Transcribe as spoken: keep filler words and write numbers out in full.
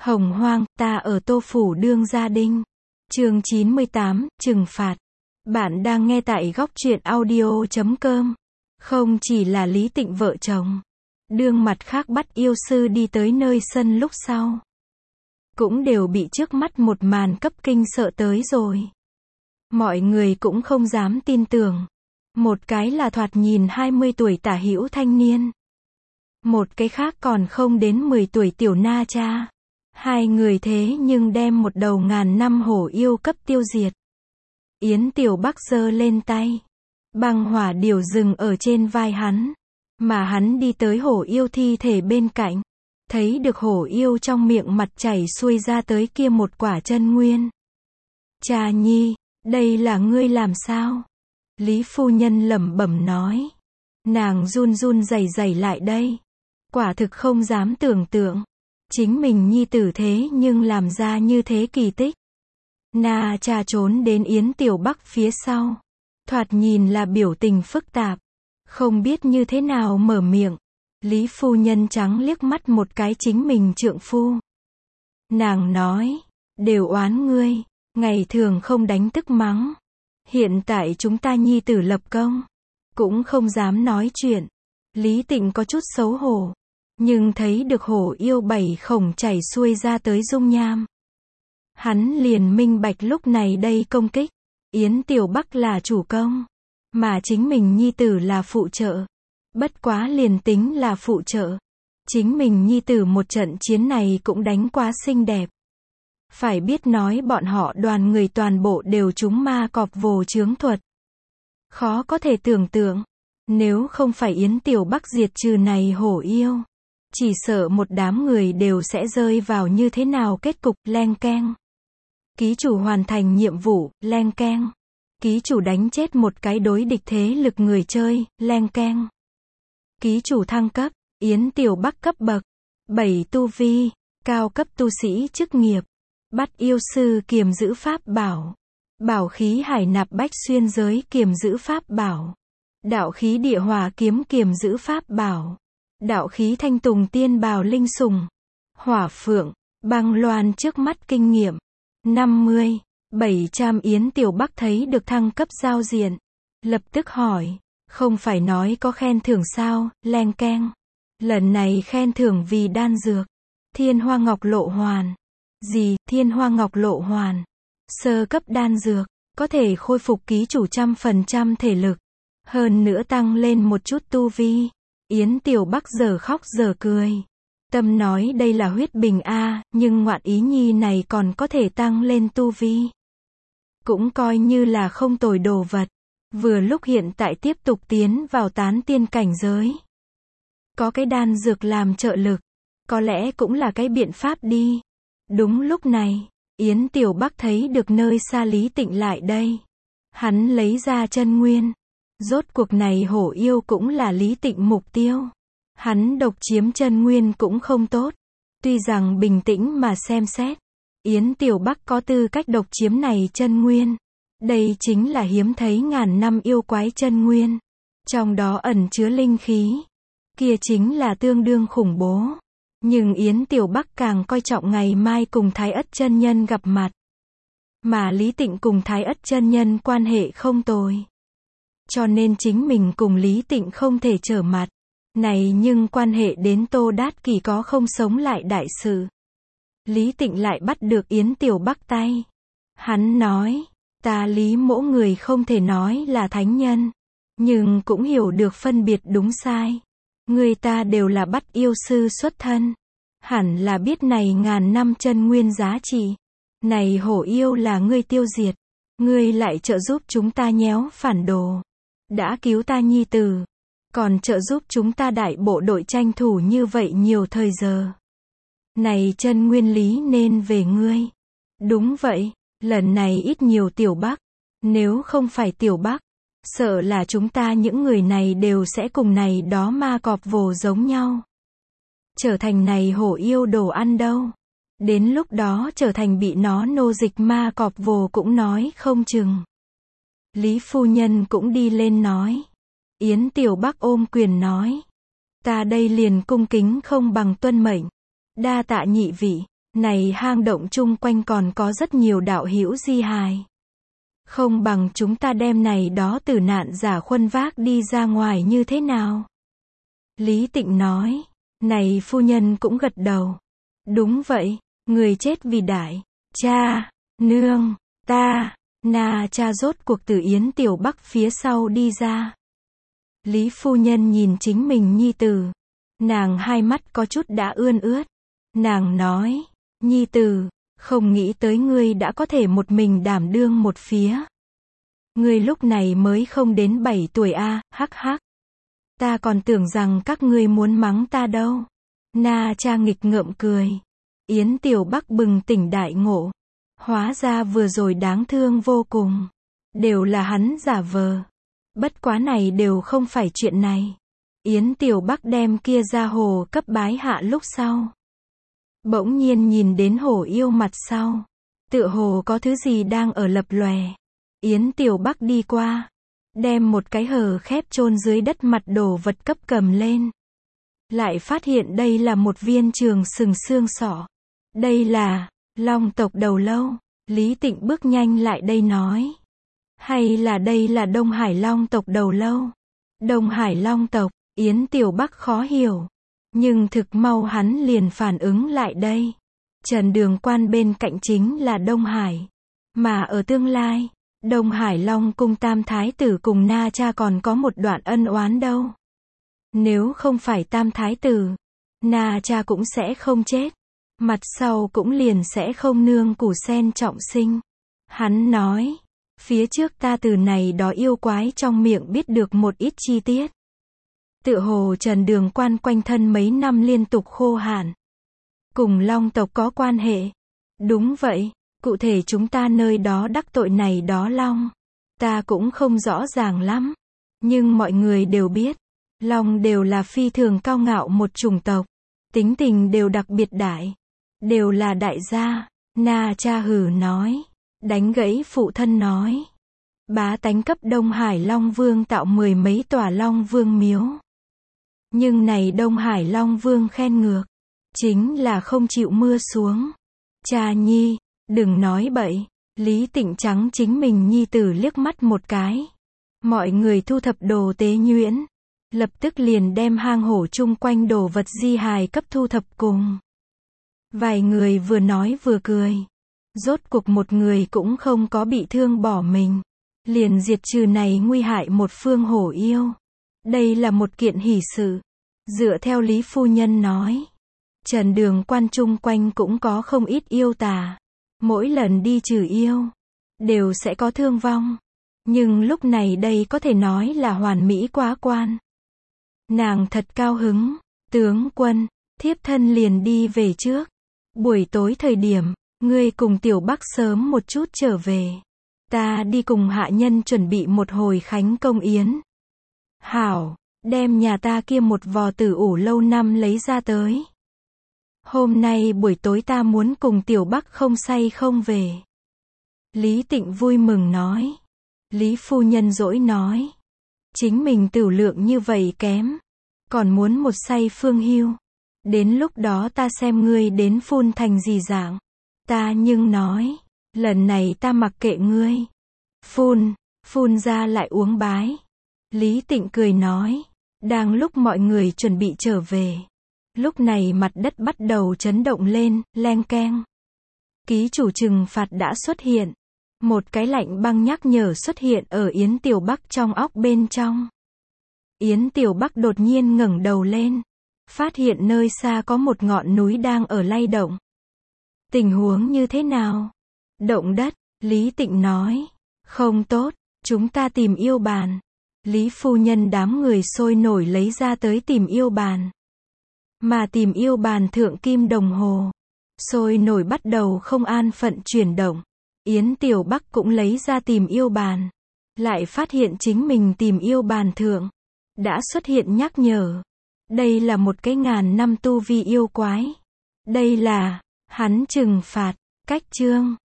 Hồng hoang, ta ở Tô Phủ đương gia đinh. Chương chín mươi tám, trừng phạt. Bạn đang nghe tại góc truyện audio chấm com. Không chỉ là Lý Tịnh vợ chồng. Đương mặt khác bắt yêu sư đi tới nơi sân lúc sau. Cũng đều bị trước mắt một màn cấp kinh sợ tới rồi. Mọi người cũng không dám tin tưởng. Một cái là thoạt nhìn hai mươi tuổi tả hữu thanh niên. Một cái khác còn không đến mười tuổi tiểu na cha. Hai người thế nhưng đem một đầu ngàn năm hổ yêu cấp tiêu diệt. Yến Tiểu Bắc giơ lên tay. Băng hỏa điểu dừng ở trên vai hắn. Mà hắn đi tới hổ yêu thi thể bên cạnh. Thấy được hổ yêu trong miệng mặt chảy xuôi ra tới kia một quả chân nguyên. Cha nhi, đây là ngươi làm sao? Lý phu nhân lẩm bẩm nói. Nàng run run rẩy rẩy lại đây. Quả thực không dám tưởng tượng. Chính mình nhi tử thế nhưng làm ra như thế kỳ tích. Na cha trốn đến Yến Tiểu Bắc phía sau. Thoạt nhìn là biểu tình phức tạp. Không biết như thế nào mở miệng. Lý phu nhân trắng liếc mắt một cái chính mình trượng phu. Nàng nói, đều oán ngươi, ngày thường không đánh tức mắng. Hiện tại chúng ta nhi tử lập công. Cũng không dám nói chuyện. Lý Tịnh có chút xấu hổ. Nhưng thấy được hổ yêu bảy khổng chảy xuôi ra tới dung nham. Hắn liền minh bạch lúc này đây công kích. Yến Tiểu Bắc là chủ công. Mà chính mình nhi tử là phụ trợ. Bất quá liền tính là phụ trợ. Chính mình nhi tử một trận chiến này cũng đánh quá xinh đẹp. Phải biết nói bọn họ đoàn người toàn bộ đều trúng ma cọp vồ chướng thuật. Khó có thể tưởng tượng. Nếu không phải Yến Tiểu Bắc diệt trừ này hổ yêu. Chỉ sợ một đám người đều sẽ rơi vào như thế nào kết cục, leng keng. Ký chủ hoàn thành nhiệm vụ, leng keng. Ký chủ đánh chết một cái đối địch thế lực người chơi, leng keng. Ký chủ thăng cấp, Yến Tiểu Bắc cấp bậc bảy tu vi, cao cấp tu sĩ chức nghiệp. Bắt yêu sư kiềm giữ pháp bảo. Bảo khí hải nạp bách xuyên giới kiềm giữ pháp bảo. Đạo khí địa hỏa kiếm kiềm giữ pháp bảo. Đạo khí thanh tùng tiên bào linh sùng. Hỏa phượng, băng loan trước mắt kinh nghiệm. năm mươi, bảy trăm Yến Tiểu Bắc thấy được thăng cấp giao diện. Lập tức hỏi, không phải nói có khen thưởng sao, leng keng. Lần này khen thưởng vì đan dược. Thiên hoa ngọc lộ hoàn. Gì, thiên hoa ngọc lộ hoàn? Sơ cấp đan dược, có thể khôi phục ký chủ trăm phần trăm thể lực. Hơn nữa tăng lên một chút tu vi. Yến Tiểu Bắc giờ khóc giờ cười. Tâm nói đây là huyết bình a, nhưng ngoạn ý nhi này còn có thể tăng lên tu vi. Cũng coi như là không tồi đồ vật. Vừa lúc hiện tại tiếp tục tiến vào tán tiên cảnh giới. Có cái đan dược làm trợ lực. Có lẽ cũng là cái biện pháp đi. Đúng lúc này, Yến Tiểu Bắc thấy được nơi xa Lý Tịnh lại đây. Hắn lấy ra chân nguyên. Rốt cuộc này hổ yêu cũng là Lý Tịnh mục tiêu. Hắn độc chiếm chân nguyên cũng không tốt. Tuy rằng bình tĩnh mà xem xét. Yến Tiểu Bắc có tư cách độc chiếm này chân nguyên. Đây chính là hiếm thấy ngàn năm yêu quái chân nguyên. Trong đó ẩn chứa linh khí. Kia chính là tương đương khủng bố. Nhưng Yến Tiểu Bắc càng coi trọng ngày mai cùng Thái Ất chân nhân gặp mặt. Mà Lý Tịnh cùng Thái Ất chân nhân quan hệ không tồi. Cho nên chính mình cùng Lý Tịnh không thể trở mặt. Này nhưng quan hệ đến Tô Đát Kỷ có không sống lại đại sự. Lý Tịnh lại bắt được Yến Tiểu Bắc tay. Hắn nói, ta Lý mỗ người không thể nói là thánh nhân. Nhưng cũng hiểu được phân biệt đúng sai. Người ta đều là bắt yêu sư xuất thân. Hẳn là biết này ngàn năm chân nguyên giá trị. Này hổ yêu là ngươi tiêu diệt. Ngươi lại trợ giúp chúng ta nhéo phản đồ. Đã cứu ta nhi tử. Còn trợ giúp chúng ta đại bộ đội tranh thủ như vậy nhiều thời giờ. Này chân nguyên lý nên về ngươi. Đúng vậy, lần này ít nhiều Tiểu Bắc. Nếu không phải Tiểu Bắc, sợ là chúng ta những người này đều sẽ cùng này đó ma cọp vồ giống nhau. Trở thành này hổ yêu đồ ăn đâu. Đến lúc đó trở thành bị nó nô dịch ma cọp vồ cũng nói không chừng. Lý phu nhân cũng đi lên nói. Yến Tiểu Bắc ôm quyền nói. Ta đây liền cung kính không bằng tuân mệnh. Đa tạ nhị vị. Này hang động chung quanh còn có rất nhiều đạo hữu di hài. Không bằng chúng ta đem này đó tử nạn giả khuân vác đi ra ngoài như thế nào? Lý Tịnh nói. Này phu nhân cũng gật đầu. Đúng vậy, người chết vì đại. Cha, nương, ta, Na Cha rốt cuộc từ Yến Tiểu Bắc phía sau đi ra. Lý phu nhân nhìn chính mình nhi tử. Nàng hai mắt có chút đã ươn ướt. Nàng nói, nhi tử, không nghĩ tới ngươi đã có thể một mình đảm đương một phía. Ngươi lúc này mới không đến bảy tuổi a, à, hắc hắc. Ta còn tưởng rằng các ngươi muốn mắng ta đâu. Na Cha nghịch ngợm cười. Yến Tiểu Bắc bừng tỉnh đại ngộ. Hóa ra vừa rồi đáng thương vô cùng. Đều là hắn giả vờ. Bất quá này đều không phải chuyện này. Yến Tiểu Bắc đem kia ra hồ cấp bái hạ lúc sau. Bỗng nhiên nhìn đến hổ yêu mặt sau. Tựa hồ có thứ gì đang ở lập lòe. Yến Tiểu Bắc đi qua. Đem một cái hở khép chôn dưới đất mặt đồ vật cấp cầm lên. Lại phát hiện đây là một viên trường sừng xương sọ. Đây là long tộc đầu lâu. Lý Tịnh bước nhanh lại đây nói. Hay là đây là Đông Hải long tộc đầu lâu? Đông Hải long tộc, Yến Tiểu Bắc khó hiểu. Nhưng thực mau hắn liền phản ứng lại đây. Trần Đường Quan bên cạnh chính là Đông Hải. Mà ở tương lai, Đông Hải Long cung Tam Thái tử cùng Na Cha còn có một đoạn ân oán đâu. Nếu không phải Tam Thái tử, Na Cha cũng sẽ không chết. Mặt sau cũng liền sẽ không nương củ sen trọng sinh. Hắn nói, phía trước ta từ này đó yêu quái trong miệng biết được một ít chi tiết. Tựa hồ Trần Đường Quan quanh thân mấy năm liên tục khô hạn. Cùng Long tộc có quan hệ. Đúng vậy, cụ thể chúng ta nơi đó đắc tội này đó Long. Ta cũng không rõ ràng lắm. Nhưng mọi người đều biết, Long đều là phi thường cao ngạo một chủng tộc. Tính tình đều đặc biệt đại. Đều là đại gia. Na Cha hử nói. Đánh gãy phụ thân nói. Bá tánh cấp Đông Hải Long Vương tạo mười mấy tòa Long Vương miếu. Nhưng này Đông Hải Long Vương khen ngược. Chính là không chịu mưa xuống. Cha nhi, đừng nói bậy. Lý Tịnh trắng chính mình nhi tử liếc mắt một cái. Mọi người thu thập đồ tế nhuyễn. Lập tức liền đem hang hổ chung quanh đồ vật di hài cấp thu thập cùng. Vài người vừa nói vừa cười. Rốt cuộc một người cũng không có bị thương bỏ mình. Liền diệt trừ này nguy hại một phương hổ yêu. Đây là một kiện hỷ sự. Dựa theo Lý phu nhân nói. Trần Đường Quan chung quanh cũng có không ít yêu tà. Mỗi lần đi trừ yêu, đều sẽ có thương vong. Nhưng lúc này đây có thể nói là hoàn mỹ quá quan. Nàng thật cao hứng. Tướng quân, thiếp thân liền đi về trước. Buổi tối thời điểm, ngươi cùng Tiểu Bắc sớm một chút trở về. Ta đi cùng hạ nhân chuẩn bị một hồi khánh công yến. Hảo, đem nhà ta kia một vò tử ủ lâu năm lấy ra tới. Hôm nay buổi tối ta muốn cùng Tiểu Bắc không say không về. Lý Tịnh vui mừng nói. Lý phu nhân dỗi nói. Chính mình tửu lượng như vậy kém. Còn muốn một say phương hưu. Đến lúc đó ta xem ngươi đến phun thành gì dạng. Ta nhưng nói. Lần này ta mặc kệ ngươi. Phun, phun ra lại uống bái. Lý Tịnh cười nói. Đang lúc mọi người chuẩn bị trở về. Lúc này mặt đất bắt đầu chấn động lên, leng keng. Ký chủ trừng phạt đã xuất hiện. Một cái lạnh băng nhắc nhở xuất hiện ở Yến Tiểu Bắc trong óc bên trong. Yến Tiểu Bắc đột nhiên ngẩng đầu lên. Phát hiện nơi xa có một ngọn núi đang ở lay động. Tình huống như thế nào? Động đất, Lý Tịnh nói. Không tốt, chúng ta tìm yêu bàn. Lý phu nhân đám người sôi nổi lấy ra tới tìm yêu bàn. Mà tìm yêu bàn thượng kim đồng hồ. Sôi nổi bắt đầu không an phận chuyển động. Yến Tiểu Bắc cũng lấy ra tìm yêu bàn. Lại phát hiện chính mình tìm yêu bàn thượng. Đã xuất hiện nhắc nhở. Đây là một cái ngàn năm tu vi yêu quái. Đây là, hắn trừng phạt, cách chương.